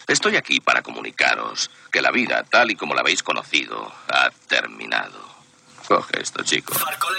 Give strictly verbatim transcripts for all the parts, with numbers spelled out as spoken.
Estoy aquí para comunicaros que la vida, tal y como la habéis conocido, ha terminado. Coge esto, chico.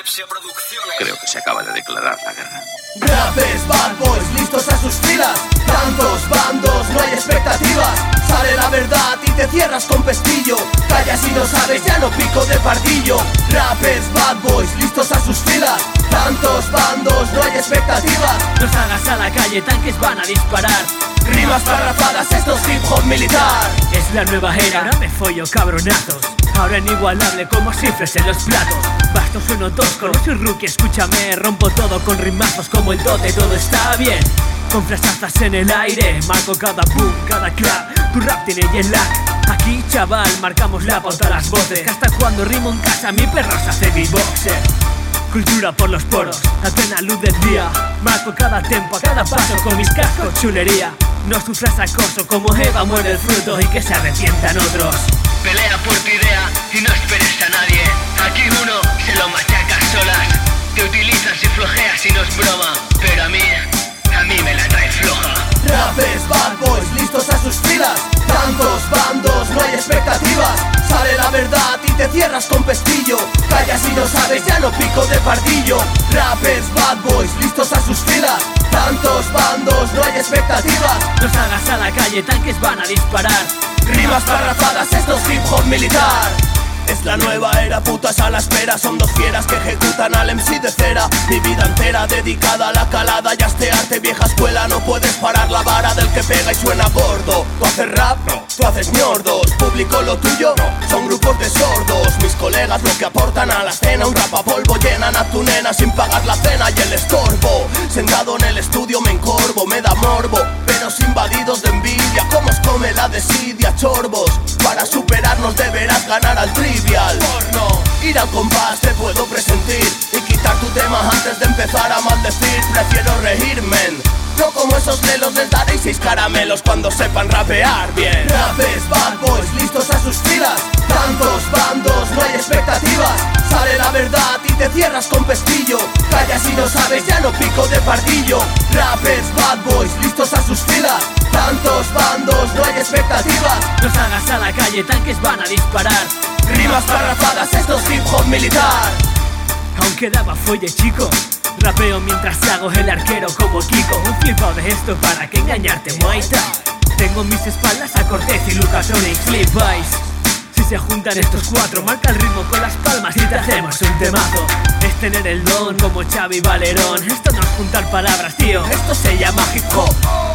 Creo que se acaba de declarar la guerra. Rappers, bad boys, listos a sus filas. Tantos bandos, no hay expectativas. Sale la verdad y te cierras con pestillo. Callas y no sabes, ya no pico de pardillo. Rappers, bad boys, listos a sus filas. Tantos bandos, no hay expectativas. No salgas a la calle, tanques van a disparar. Rimas parrafadas, esto es hip hop militar. Es la nueva era, ahora me follo cabronazos. Ahora inigualable como cifres en los platos. Basto sueno tosco, no soy rookie, escúchame. Rompo todo con rimazos como el dote, todo está bien. Con frasazas en el aire, marco cada boom, cada clap. Tu rap tiene jet lag. Aquí chaval, marcamos la pauta a las voces. Que hasta cuando rimo en casa mi perro se hace beatboxer. Cultura por los poros, a plena luz del día. Marco cada tempo, a cada paso con mis cascos, chulería. No sufras acoso, como Eva muere el fruto y que se arrepientan otros. Pelea por tu idea y no esperes a nadie. Aquí uno se lo machaca solas. Te utilizas y flojeas y no es broma. Pero a mí, a mí me la trae floja. Rappers, bad boys, listos a sus filas. Tantos bandos, no hay expectativas. Sale la verdad y te cierras con pestillo. Callas y no sabes, ya no pico de pardillo. Rappers, bad boys, listos a sus filas. Tantos bandos, no hay expectativas. No salgas a la calle, tanques van a disparar. Rimas parrafadas, esto es hip hop militar. Es la nueva era, putas a la espera. Son dos fieras que ejecutan al M C de cera. Mi vida entera dedicada a la calada y a este arte vieja escuela. No puedes parar la vara del que pega y suena gordo. Tú haces rap, no. Tú haces ñordos. Público lo tuyo, no. Son grupos de sordos. Mis colegas lo que aportan a la escena. Un rap a polvo llenan a tu nena sin pagar la cena y el estorbo. Sentado en el estudio me encorvo, me da morbo. Pero invadidos de envidia, cómo os come la desidia, chorbos. Para superarnos deberás ganar al trivial. Porno, ir al compás te puedo presentir y quitar tu tema antes de empezar a maldecir. Prefiero reírme, no como esos lelos, les daréis seis caramelos cuando sepan rapear bien. Rappers, bad boys, listos a sus filas. Tantos bandos, no hay expectativas. Sale la verdad y te cierras con pestillo. Callas y no sabes, ya no pico de pardillo. Rappers, bad boys, listos a sus filas. Tantos bandos, no hay expectativas. No salgas a la calle, tanques van a disparar. Rimas parrafadas, esto es hip hop militar. Aunque daba folle chico, rapeo mientras hago el arquero como Kiko. Un flipado de esto para que engañarte, Muay Thai. Tengo en mis espaldas a Cortez y Lucas Sonic, flipáis. Si se juntan estos cuatro, marca el ritmo con las palmas y te hacemos un temazo. Es tener el don como Xavi Valerón. Esto no es juntar palabras, tío, esto se llama hip hop.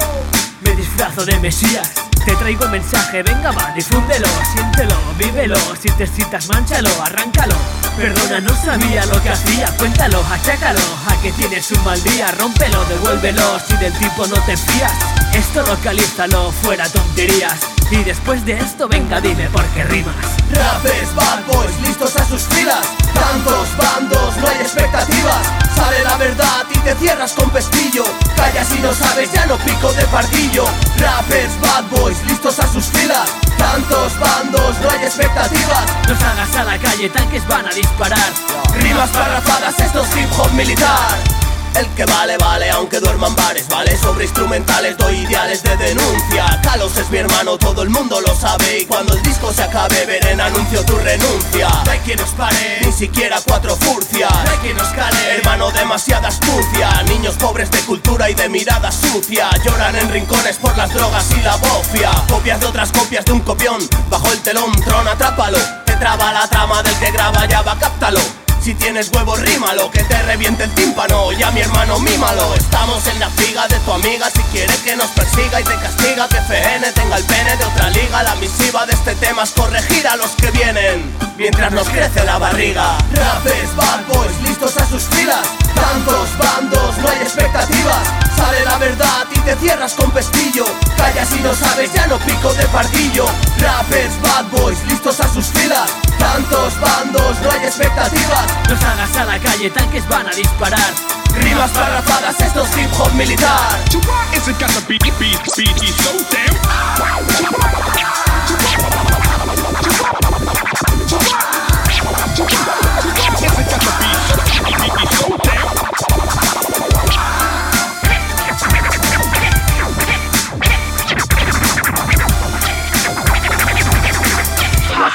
Me disfrazo de mesías, te traigo mensaje, venga va, difúndelo, siéntelo, vívelo. Si te citas, mánchalo, arráncalo. Perdona, no sabía lo que hacía, cuéntalo, achácalo. A que tienes un mal día, rómpelo, devuélvelo. Si del tipo no te fías, esto localízalo, fuera tonterías. Y después de esto, venga dime por qué rimas. Rappers, bad boys, listos a sus filas. Tantos bandos, no hay expectativas. Sale la verdad y te cierras con pestillo. Callas y no sabes, ya no pico de pardillo. Rappers, bad boys, listos a sus filas. Tantos bandos, no hay expectativas. No salgas a la calle, tanques van a disparar. Rimas parrafadas, esto es hip hop militar. El que vale, vale, aunque duerman bares, vale. Sobre instrumentales doy ideales de denuncia. Carlos es mi hermano, todo el mundo lo sabe. Y cuando el disco se acabe, ver en anuncio tu renuncia. No hay quien nos pare, ni siquiera cuatro furcias. No hay quien nos cale, hermano, demasiada astucia. Niños pobres de cultura y de mirada sucia. Lloran en rincones por las drogas y la bofia. Copias de otras copias de un copión. Bajo el telón, tron, atrápalo. Te traba la trama del que graba, ya va, cáptalo. Si tienes huevos, rímalo, que te reviente el tímpano. Ya mi hermano, mímalo. Estamos en la figa de tu amiga. Si quiere que nos persiga y te castiga, que F N tenga el pene de otra liga. La misiva de este tema es corregir a los que vienen mientras nos crece la barriga. Rappers, bad boys, listos a sus filas. Tantos bandos, no hay expectativas. Sale la verdad y te cierras con pestillo. Callas y no sabes, ya no pico de pardillo. Rappers, bad boys, listos a sus filas. Tantos bandos, no hay expectativas. No salgas a la calle, tanques van a disparar. Rimas parrafadas, esto es hip hop militar.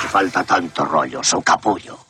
falta tanto rollo, son capullo.